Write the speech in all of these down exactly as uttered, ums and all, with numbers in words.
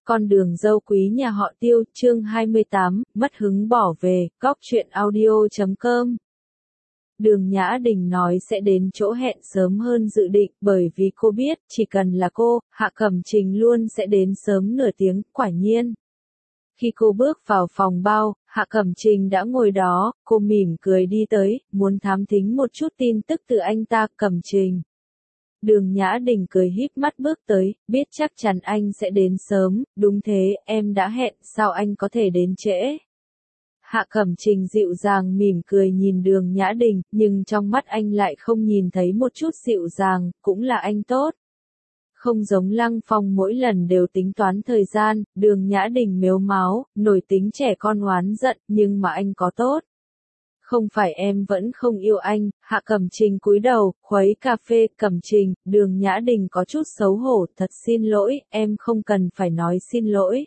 Con đường dâu quý nhà họ Tiêu, chương hai mươi tám, mất hứng bỏ về, góc truyện audio chấm com. Đường Nhã Đình nói sẽ đến chỗ hẹn sớm hơn dự định, bởi vì cô biết, chỉ cần là cô, Hạ Cẩm Trình luôn sẽ đến sớm nửa tiếng, quả nhiên. Khi cô bước vào phòng bao, Hạ Cẩm Trình đã ngồi đó, cô mỉm cười đi tới, muốn thám thính một chút tin tức từ anh ta. Cẩm Trình. Đường Nhã Đình cười híp mắt bước tới, biết chắc chắn anh sẽ đến sớm, đúng thế, em đã hẹn, sao anh có thể đến trễ? Hạ Cẩm Trình dịu dàng mỉm cười nhìn Đường Nhã Đình, nhưng trong mắt anh lại không nhìn thấy một chút dịu dàng, cũng là anh tốt. Không giống Lăng Phong mỗi lần đều tính toán thời gian, Đường Nhã Đình mếu máo, nổi tính trẻ con oán giận, nhưng mà anh có tốt. Không phải em vẫn không yêu anh. Hạ Cẩm Trình cúi đầu, khuấy cà phê. Cẩm Trình, Đường Nhã Đình có chút xấu hổ, thật xin lỗi, em không cần phải nói xin lỗi.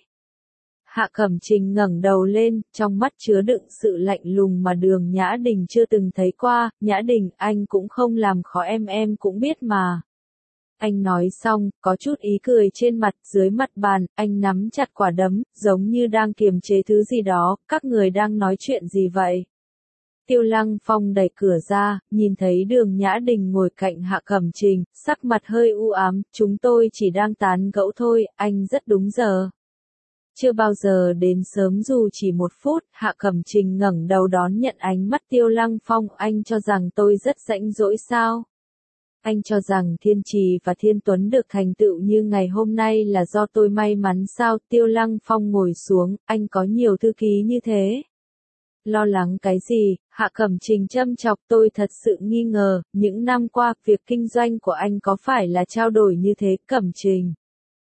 Hạ Cẩm Trình ngẩng đầu lên, trong mắt chứa đựng sự lạnh lùng mà Đường Nhã Đình chưa từng thấy qua. Nhã Đình, anh cũng không làm khó em, em cũng biết mà. Anh nói xong, có chút ý cười trên mặt, dưới mặt bàn, anh nắm chặt quả đấm, giống như đang kiềm chế thứ gì đó. Các người đang nói chuyện gì vậy? Tiêu Lăng Phong đẩy cửa ra, nhìn thấy Đường Nhã Đình ngồi cạnh Hạ Cẩm Trình, sắc mặt hơi u ám, chúng tôi chỉ đang tán gẫu thôi, anh rất đúng giờ. Chưa bao giờ đến sớm dù chỉ một phút. Hạ Cẩm Trình ngẩng đầu đón nhận ánh mắt Tiêu Lăng Phong, anh cho rằng tôi rất rãnh rỗi sao? Anh cho rằng Thiên Trì và Thiên Tuấn được thành tựu như ngày hôm nay là do tôi may mắn sao? Tiêu Lăng Phong ngồi xuống, anh có nhiều thư ký như thế. Lo lắng cái gì? Hạ Cẩm Trình châm chọc, tôi thật sự nghi ngờ, những năm qua, việc kinh doanh của anh có phải là trao đổi như thế? Cẩm Trình.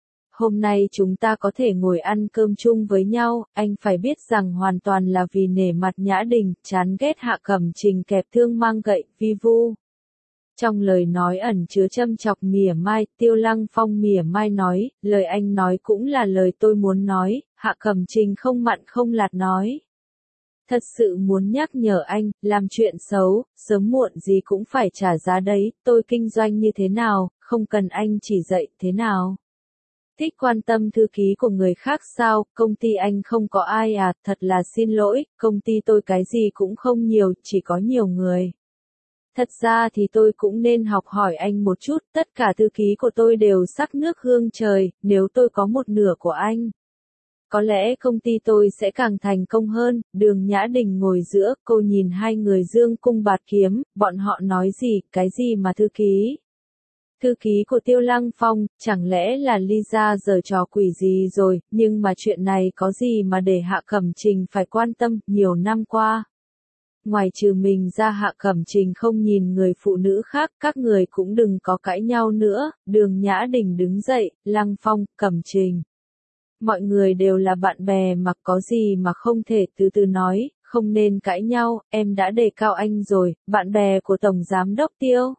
Hôm nay chúng ta có thể ngồi ăn cơm chung với nhau, anh phải biết rằng hoàn toàn là vì nể mặt Nhã Đình. Chán ghét. Hạ Cẩm Trình kẹp thương mang gậy, vi vu. Trong lời nói ẩn chứa châm chọc mỉa mai. Tiêu Lăng Phong mỉa mai nói, lời anh nói cũng là lời tôi muốn nói. Hạ Cẩm Trình không mặn không lạt nói. Thật sự muốn nhắc nhở anh, làm chuyện xấu, sớm muộn gì cũng phải trả giá đấy. Tôi kinh doanh như thế nào, không cần anh chỉ dạy thế nào. Thích quan tâm thư ký của người khác sao? Công ty anh không có ai à? Thật là xin lỗi, công ty tôi cái gì cũng không nhiều, chỉ có nhiều người. Thật ra thì tôi cũng nên học hỏi anh một chút, tất cả thư ký của tôi đều sắc nước hương trời, nếu tôi có một nửa của anh. Có lẽ công ty tôi sẽ càng thành công hơn. Đường Nhã Đình ngồi giữa, cô nhìn hai người dương cung bạt kiếm, bọn họ nói gì, cái gì mà thư ký? Thư ký của Tiêu Lăng Phong, chẳng lẽ là Lisa giở trò quỷ gì rồi, nhưng mà chuyện này có gì mà để Hạ Cẩm Trình phải quan tâm, nhiều năm qua. Ngoài trừ mình ra Hạ Cẩm Trình không nhìn người phụ nữ khác, các người cũng đừng có cãi nhau nữa. Đường Nhã Đình đứng dậy, Lăng Phong, Cẩm Trình. Mọi người đều là bạn bè mà, có gì mà không thể từ từ nói, không nên cãi nhau, em đã đề cao anh rồi, bạn bè của Tổng Giám đốc Tiêu.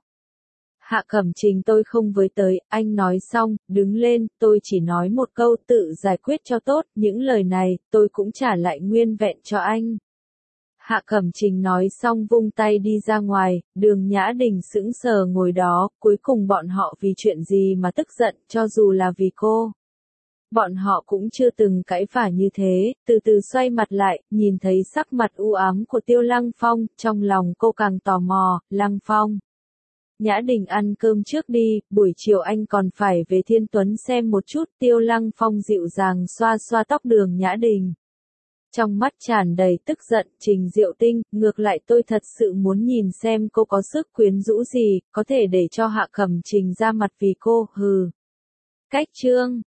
Hạ Cẩm Trình, tôi không với tới. Anh nói xong, đứng lên, tôi chỉ nói một câu, tự giải quyết cho tốt, những lời này, tôi cũng trả lại nguyên vẹn cho anh. Hạ Cẩm Trình nói xong vung tay đi ra ngoài. Đường Nhã Đình sững sờ ngồi đó, cuối cùng bọn họ vì chuyện gì mà tức giận, cho dù là vì cô. Bọn họ cũng chưa từng cãi vả như thế. Từ từ xoay mặt lại, nhìn thấy sắc mặt u ám của Tiêu Lăng Phong, trong lòng cô càng tò mò. Lăng Phong. Nhã Đình ăn cơm trước đi, buổi chiều anh còn phải về Thiên Tuấn xem một chút. Tiêu Lăng Phong dịu dàng xoa xoa tóc Đường Nhã Đình. Trong mắt tràn đầy tức giận. Trình Diệu Tinh, ngược lại tôi thật sự muốn nhìn xem cô có sức quyến rũ gì, có thể để cho Hạ Cẩm Trình ra mặt vì cô. Hừ. Cách chương.